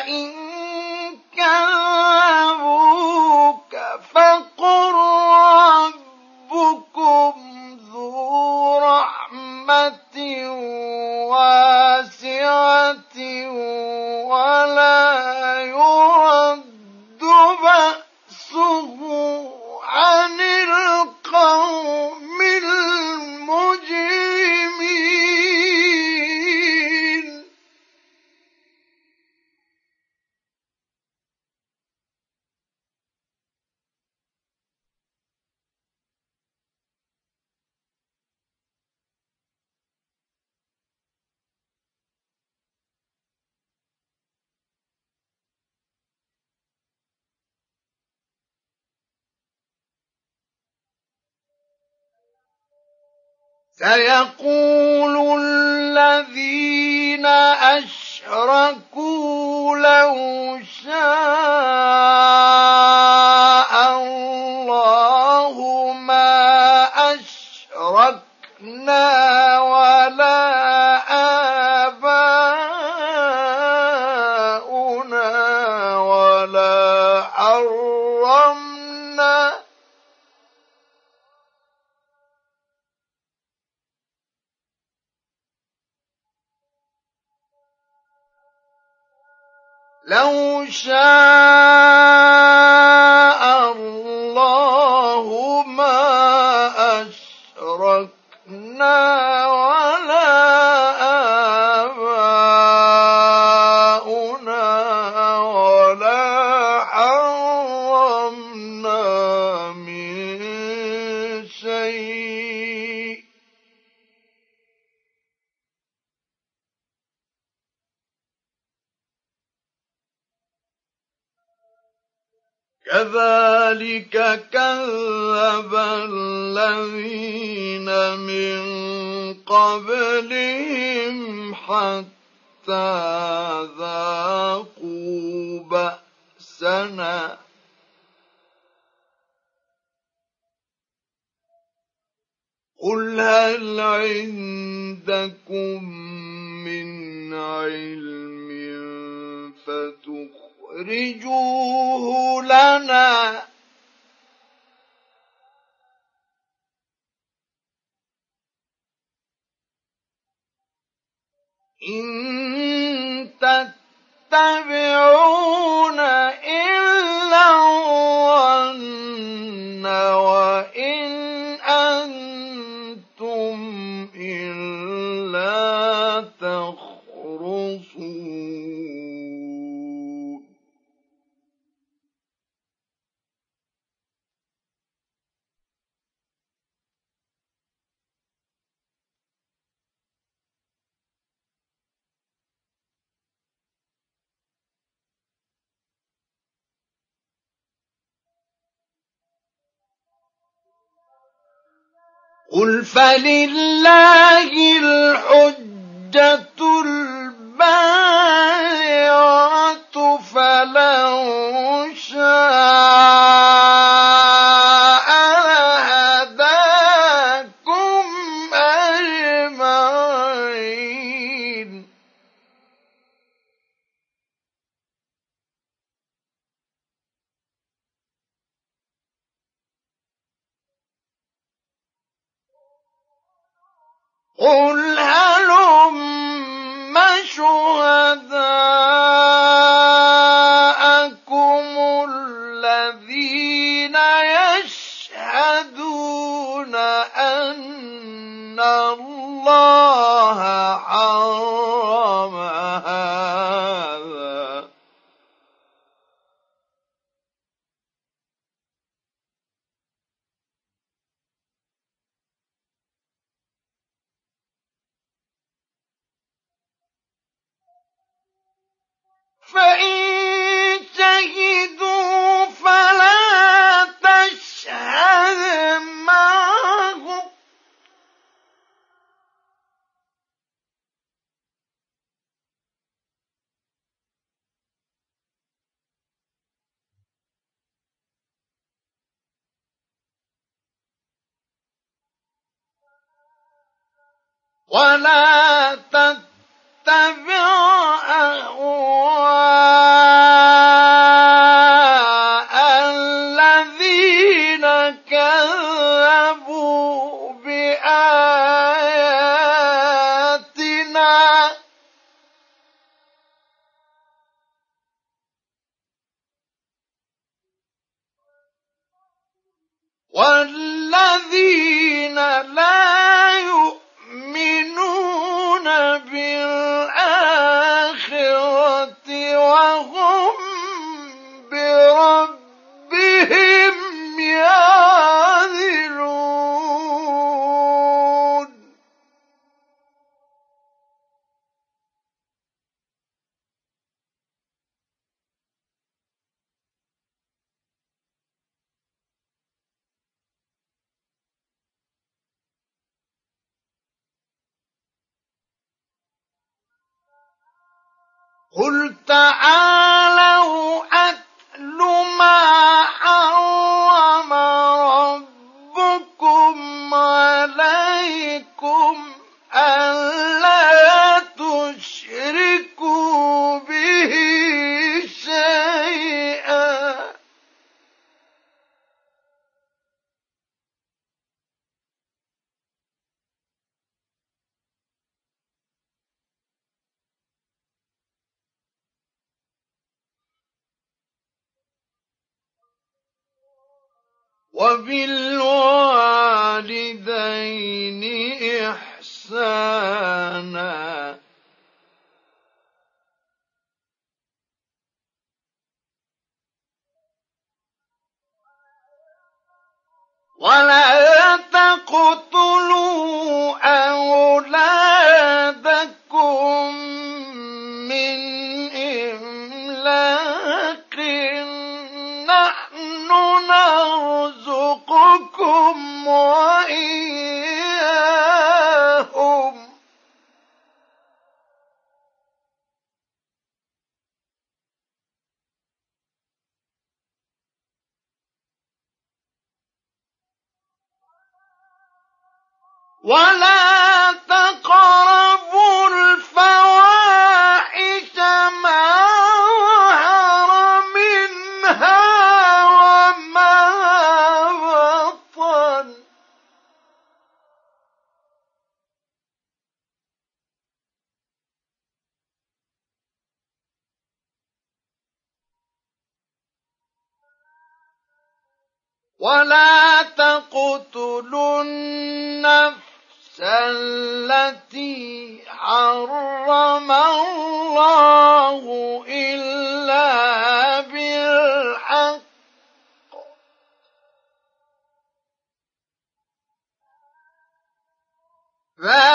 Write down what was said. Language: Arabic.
فإن كذبوك فقل ربكم ذو رحمة واسعة ولا يرد بأسه عن القوم المجرمين. سيقول الذين أشركوا لو شاء الله ما أشركنا ولا آباؤنا ولا حرمنا لو شاء الله ما أشركنا ولا آباؤنا ولا حرمنا من شيء كذلك كذب الذين من قبلهم حتى ذاقوا بأسنا قل هل عندكم من علم فتخرجوه لنا إن تتبعون إلا الظن وإن أنتم إلا تخرصون. قل فلله الحجة البالغة فلو شاء لهداكم أجمعين. قل هلم شهداءكم الذين يشهدون أن الله حرم هذا فإن شهدوا فلا تشهد معهم ولا تتبع أهواءهم ولا تتبع أهواءهم ولا تجادل عن ذلك حتى يأتي بأمر الله وما كان قولهم إلا أن قالوا سمعنا وأطعنا وأسرفنا في أنفسهم إسرافا كبيرا. والذين لا يؤمنون بالآخرة وهم بربهم يعدلون. قل تعالوا أتل ما حرم ربكم عليكم ألا تشركوا به شيئا وبالوالدين إحسانا ولا تقتلوا أولادكم من إملاق نحن نرزقكم وإياهم ولا تقربوا الفواحش ما ظهر منها وما بطن ولا تقتلوا النفس التي حرم الله إلا بالحق ذلك